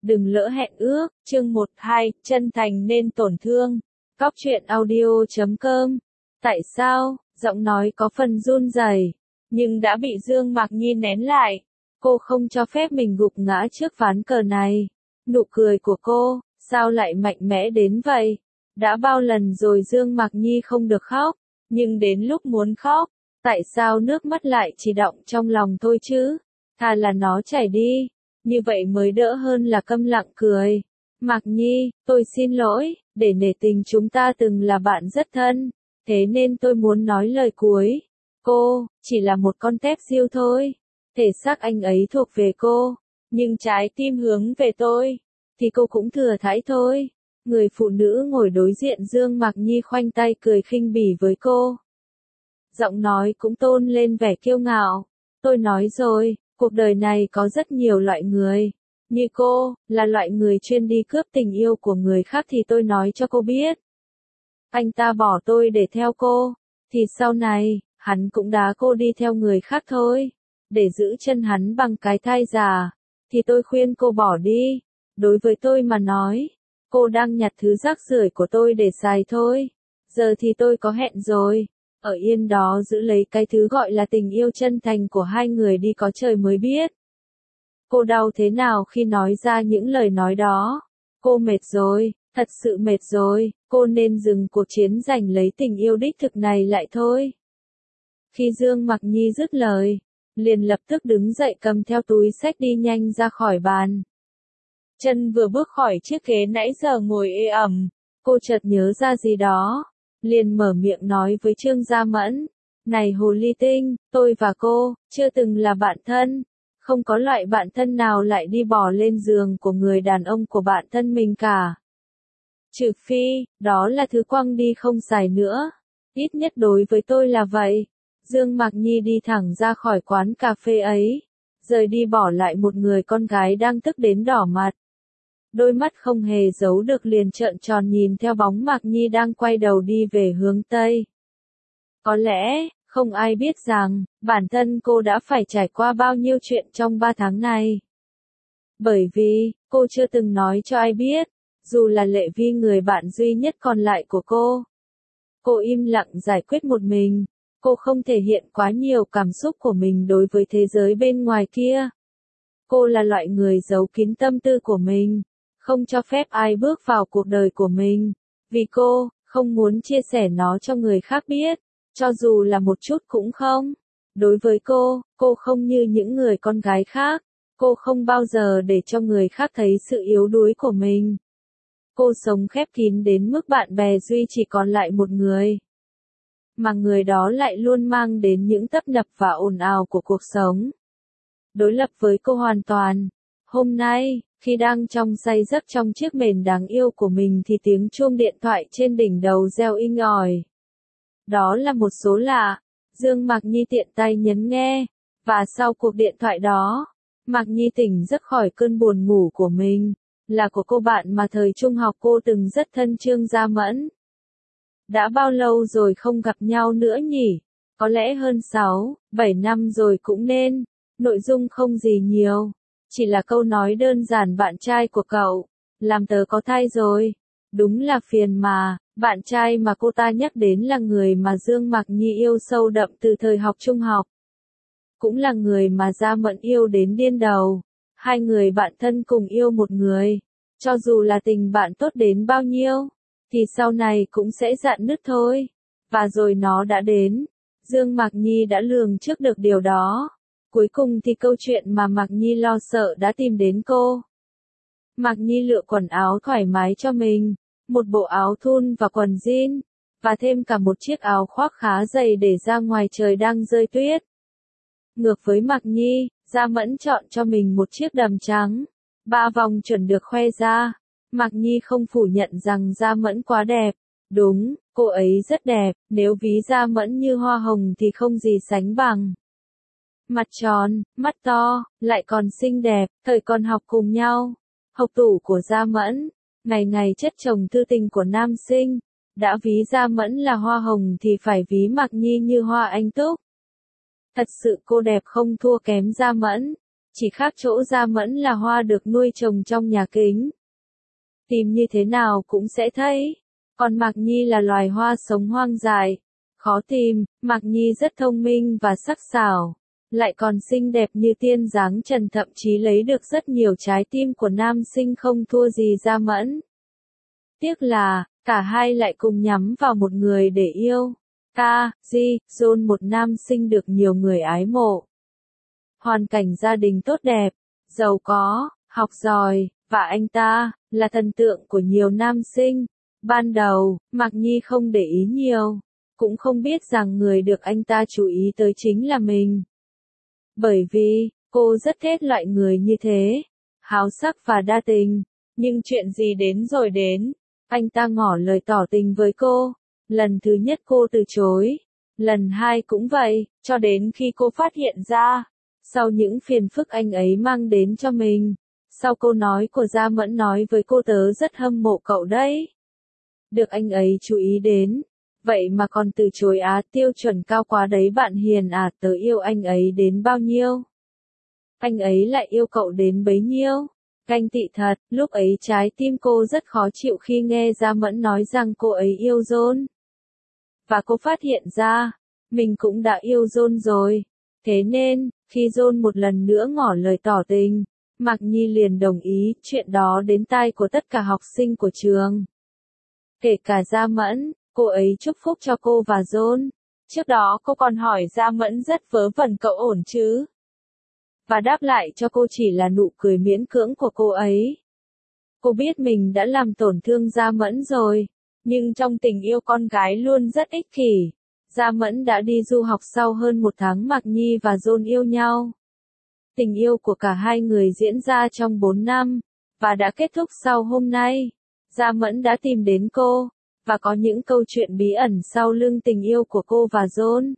Đừng lỡ hẹn ước, chương 12, chân thành nên tổn thương. Cóc truyện audio.com. Tại sao, giọng nói có phần run rẩy, nhưng đã bị Dương Mạc Nhi nén lại. Cô không cho phép mình gục ngã trước ván cờ này. Nụ cười của cô, sao lại mạnh mẽ đến vậy? Đã bao lần rồi Dương Mạc Nhi không được khóc, nhưng đến lúc muốn khóc, tại sao nước mắt lại chỉ đọng trong lòng thôi chứ? Thà là nó chảy đi, như vậy mới đỡ hơn là câm lặng cười. Mạc Nhi, tôi xin lỗi, để nể tình chúng ta từng là bạn rất thân, thế nên tôi muốn nói lời cuối. Cô, chỉ là một con tép diêu thôi. Thể xác anh ấy thuộc về cô, nhưng trái tim hướng về tôi, thì cô cũng thừa thãi thôi. Người phụ nữ ngồi đối diện Dương Mạc Nhi khoanh tay cười khinh bỉ với cô. Giọng nói cũng tôn lên vẻ kiêu ngạo. Tôi nói rồi, cuộc đời này có rất nhiều loại người. Như cô, là loại người chuyên đi cướp tình yêu của người khác thì tôi nói cho cô biết. Anh ta bỏ tôi để theo cô, thì sau này, hắn cũng đá cô đi theo người khác thôi. Để giữ chân hắn bằng cái thai giả, thì tôi khuyên cô bỏ đi. Đối với tôi mà nói, cô đang nhặt thứ rác rưởi của tôi để xài thôi. Giờ thì tôi có hẹn rồi, ở yên đó giữ lấy cái thứ gọi là tình yêu chân thành của hai người đi có trời mới biết. Cô đau thế nào khi nói ra những lời nói đó? Cô mệt rồi, thật sự mệt rồi, cô nên dừng cuộc chiến giành lấy tình yêu đích thực này lại thôi. Khi Dương Mạc Nhi dứt lời, liền lập tức đứng dậy cầm theo túi xách đi nhanh ra khỏi bàn. Chân vừa bước khỏi chiếc ghế nãy giờ ngồi ê ẩm, cô chợt nhớ ra gì đó, liền mở miệng nói với Trương Gia Mẫn. Này hồ ly tinh, tôi và cô, chưa từng là bạn thân. Không có loại bạn thân nào lại đi bò lên giường của người đàn ông của bạn thân mình cả. Trừ phi, đó là thứ quăng đi không xài nữa. Ít nhất đối với tôi là vậy. Dương Mạc Nhi đi thẳng ra khỏi quán cà phê ấy, rời đi bỏ lại một người con gái đang tức đến đỏ mặt. Đôi mắt không hề giấu được liền trợn tròn nhìn theo bóng Mạc Nhi đang quay đầu đi về hướng Tây. Có lẽ, không ai biết rằng, bản thân cô đã phải trải qua bao nhiêu chuyện trong 3 tháng này. Bởi vì, cô chưa từng nói cho ai biết, dù là Lệ Vi người bạn duy nhất còn lại của cô. Cô im lặng giải quyết một mình, cô không thể hiện quá nhiều cảm xúc của mình đối với thế giới bên ngoài kia. Cô là loại người giấu kín tâm tư của mình, không cho phép ai bước vào cuộc đời của mình, vì cô không muốn chia sẻ nó cho người khác biết, cho dù là một chút cũng không. Đối với cô không như những người con gái khác, cô không bao giờ để cho người khác thấy sự yếu đuối của mình. Cô sống khép kín đến mức bạn bè duy chỉ còn lại một người, mà người đó lại luôn mang đến những tấp nập và ồn ào của cuộc sống. Đối lập với cô hoàn toàn. Hôm nay, khi đang trong say giấc trong chiếc mền đáng yêu của mình thì tiếng chuông điện thoại trên đỉnh đầu reo inh ỏi. Đó là một số lạ. Dương Mạc Nhi tiện tay nhấn nghe, và sau cuộc điện thoại đó, Mạc Nhi tỉnh giấc khỏi cơn buồn ngủ của mình, là của cô bạn mà thời trung học cô từng rất thân Trương Gia Mẫn. Đã bao lâu rồi không gặp nhau nữa nhỉ? Có lẽ hơn 6, 7 năm rồi cũng nên. Nội dung không gì nhiều, chỉ là câu nói đơn giản bạn trai của cậu, làm tớ có thai rồi. Đúng là phiền mà, bạn trai mà cô ta nhắc đến là người mà Dương Mạc Nhi yêu sâu đậm từ thời học trung học. Cũng là người mà Gia Mẫn yêu đến điên đầu. Hai người bạn thân cùng yêu một người, cho dù là tình bạn tốt đến bao nhiêu, thì sau này cũng sẽ rạn nứt thôi. Và rồi nó đã đến. Dương Mạc Nhi đã lường trước được điều đó. Cuối cùng thì câu chuyện mà Mạc Nhi lo sợ đã tìm đến cô. Mạc Nhi lựa quần áo thoải mái cho mình, một bộ áo thun và quần jean, và thêm cả một chiếc áo khoác khá dày để ra ngoài trời đang rơi tuyết. Ngược với Mạc Nhi, Gia Mẫn chọn cho mình một chiếc đầm trắng, 3 vòng chuẩn được khoe ra. Mạc Nhi không phủ nhận rằng Gia Mẫn quá đẹp. Đúng, cô ấy rất đẹp, nếu ví Gia Mẫn như hoa hồng thì không gì sánh bằng. Mặt tròn, mắt to, lại còn xinh đẹp, thời còn học cùng nhau. Học tủ của Gia Mẫn, ngày ngày chất chồng thư tình của nam sinh. Đã ví Gia Mẫn là hoa hồng thì phải ví Mạc Nhi như hoa anh túc. Thật sự cô đẹp không thua kém Gia Mẫn. Chỉ khác chỗ Gia Mẫn là hoa được nuôi trồng trong nhà kính. Tìm như thế nào cũng sẽ thấy. Còn Mạc Nhi là loài hoa sống hoang dại. Khó tìm, Mạc Nhi rất thông minh và sắc sảo. Lại còn xinh đẹp như tiên dáng trần, thậm chí lấy được rất nhiều trái tim của nam sinh không thua gì Gia Mẫn. Tiếc là, cả hai lại cùng nhắm vào một người để yêu. John, một nam sinh được nhiều người ái mộ. Hoàn cảnh gia đình tốt đẹp, giàu có, học giỏi, và anh ta là thần tượng của nhiều nam sinh. Ban đầu, Mạc Nhi không để ý nhiều, cũng không biết rằng người được anh ta chú ý tới chính là mình. Bởi vì, cô rất ghét loại người như thế, háo sắc và đa tình. Nhưng chuyện gì đến rồi đến, anh ta ngỏ lời tỏ tình với cô. Lần thứ nhất cô từ chối, lần hai cũng vậy, cho đến khi cô phát hiện ra, sau những phiền phức anh ấy mang đến cho mình. Sau câu nói của Gia Mẫn nói với cô, tớ rất hâm mộ cậu đấy. Được anh ấy chú ý đến, vậy mà còn từ chối á, tiêu chuẩn cao quá đấy bạn Hiền à, tớ yêu anh ấy đến bao nhiêu. Anh ấy lại yêu cậu đến bấy nhiêu. Ganh tị thật, lúc ấy trái tim cô rất khó chịu khi nghe Gia Mẫn nói rằng cô ấy yêu John. Và cô phát hiện ra, mình cũng đã yêu John rồi. Thế nên, khi John một lần nữa ngỏ lời tỏ tình, Mạc Nhi liền đồng ý. Chuyện đó đến tai của tất cả học sinh của trường. Kể cả Gia Mẫn, cô ấy chúc phúc cho cô và John. Trước đó cô còn hỏi Gia Mẫn rất vớ vẩn, cậu ổn chứ? Và đáp lại cho cô chỉ là nụ cười miễn cưỡng của cô ấy. Cô biết mình đã làm tổn thương Gia Mẫn rồi, nhưng trong tình yêu con gái luôn rất ích kỷ. Gia Mẫn đã đi du học sau hơn một tháng Mạc Nhi và John yêu nhau. Tình yêu của cả hai người diễn ra trong 4 năm, và đã kết thúc sau hôm nay. Gia Mẫn đã tìm đến cô, và có những câu chuyện bí ẩn sau lưng tình yêu của cô và John.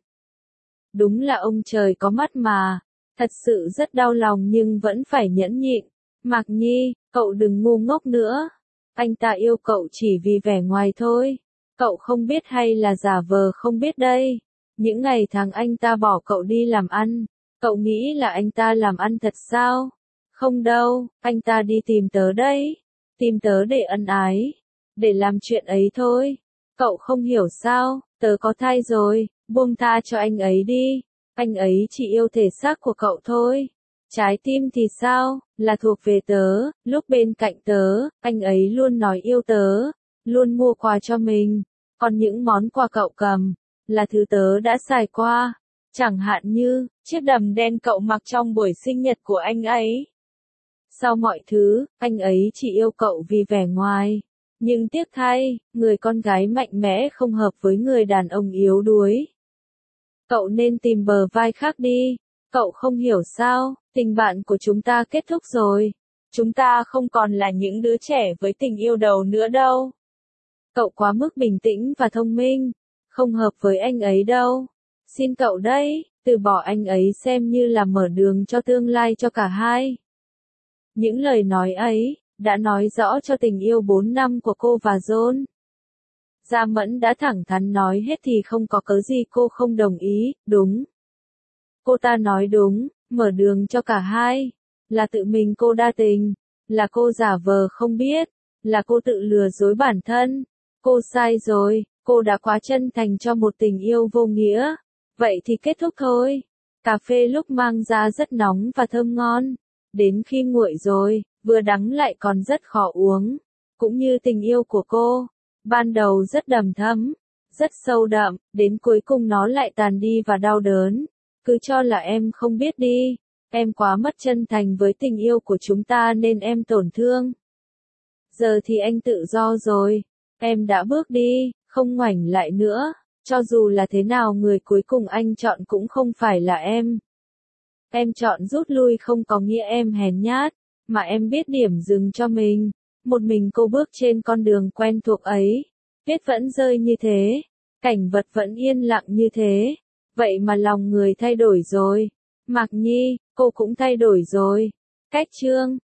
Đúng là ông trời có mắt mà, thật sự rất đau lòng nhưng vẫn phải nhẫn nhịn. Mạc Nhi, cậu đừng ngu ngốc nữa. Anh ta yêu cậu chỉ vì vẻ ngoài thôi. Cậu không biết hay là giả vờ không biết đây. Những ngày tháng anh ta bỏ cậu đi làm ăn, cậu nghĩ là anh ta làm ăn thật sao? Không đâu, anh ta đi tìm tớ đấy. Tìm tớ để ân ái, để làm chuyện ấy thôi. Cậu không hiểu sao, tớ có thai rồi, buông tha cho anh ấy đi. Anh ấy chỉ yêu thể xác của cậu thôi. Trái tim thì sao, là thuộc về tớ. Lúc bên cạnh tớ, anh ấy luôn nói yêu tớ, luôn mua quà cho mình. Còn những món quà cậu cầm, là thứ tớ đã xài qua. Chẳng hạn như, chiếc đầm đen cậu mặc trong buổi sinh nhật của anh ấy. Sau mọi thứ, anh ấy chỉ yêu cậu vì vẻ ngoài. Nhưng tiếc thay, người con gái mạnh mẽ không hợp với người đàn ông yếu đuối. Cậu nên tìm bờ vai khác đi. Cậu không hiểu sao, tình bạn của chúng ta kết thúc rồi. Chúng ta không còn là những đứa trẻ với tình yêu đầu nữa đâu. Cậu quá mức bình tĩnh và thông minh, không hợp với anh ấy đâu. Xin cậu đấy, từ bỏ anh ấy xem như là mở đường cho tương lai cho cả hai. Những lời nói ấy, đã nói rõ cho tình yêu 4 năm của cô và John. Gia Mẫn đã thẳng thắn nói hết thì không có cớ gì cô không đồng ý, đúng. Cô ta nói đúng, mở đường cho cả hai. Là tự mình cô đa tình, là cô giả vờ không biết, là cô tự lừa dối bản thân. Cô sai rồi, cô đã quá chân thành cho một tình yêu vô nghĩa. Vậy thì kết thúc thôi. Cà phê lúc mang ra rất nóng và thơm ngon. Đến khi nguội rồi, vừa đắng lại còn rất khó uống. Cũng như tình yêu của cô. Ban đầu rất đầm thấm, rất sâu đậm, đến cuối cùng nó lại tàn đi và đau đớn. Cứ cho là em không biết đi. Em quá mất chân thành với tình yêu của chúng ta nên em tổn thương. Giờ thì anh tự do rồi. Em đã bước đi, không ngoảnh lại nữa. Cho dù là thế nào người cuối cùng anh chọn cũng không phải là em. Em chọn rút lui không có nghĩa em hèn nhát, mà em biết điểm dừng cho mình. Một mình cô bước trên con đường quen thuộc ấy. Tuyết vẫn rơi như thế. Cảnh vật vẫn yên lặng như thế. Vậy mà lòng người thay đổi rồi. Mạc Nhi, cô cũng thay đổi rồi. Cách chương